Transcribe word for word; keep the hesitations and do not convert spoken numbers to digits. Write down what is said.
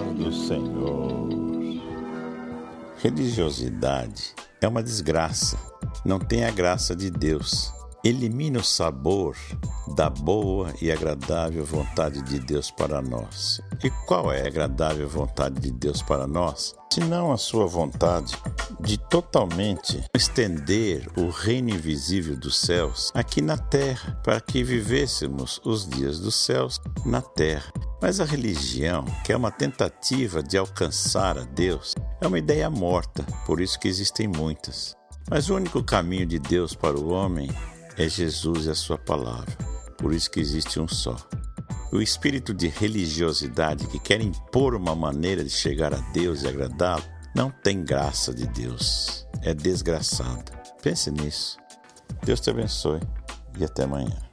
do Senhor. Religiosidade é uma desgraça. Não tem a graça de Deus. Elimina o sabor da boa e agradável vontade de Deus para nós. E qual é a agradável vontade de Deus para nós? Senão a sua vontade de totalmente estender o reino invisível dos céus aqui na terra, para que vivêssemos os dias dos céus na terra. Mas a religião, que é uma tentativa de alcançar a Deus, é uma ideia morta, por isso que existem muitas. Mas o único caminho de Deus para o homem é Jesus e a sua palavra, por isso que existe um só. O espírito de religiosidade que quer impor uma maneira de chegar a Deus e agradá-lo não tem graça de Deus, é desgraçado. Pense nisso. Deus te abençoe e até amanhã.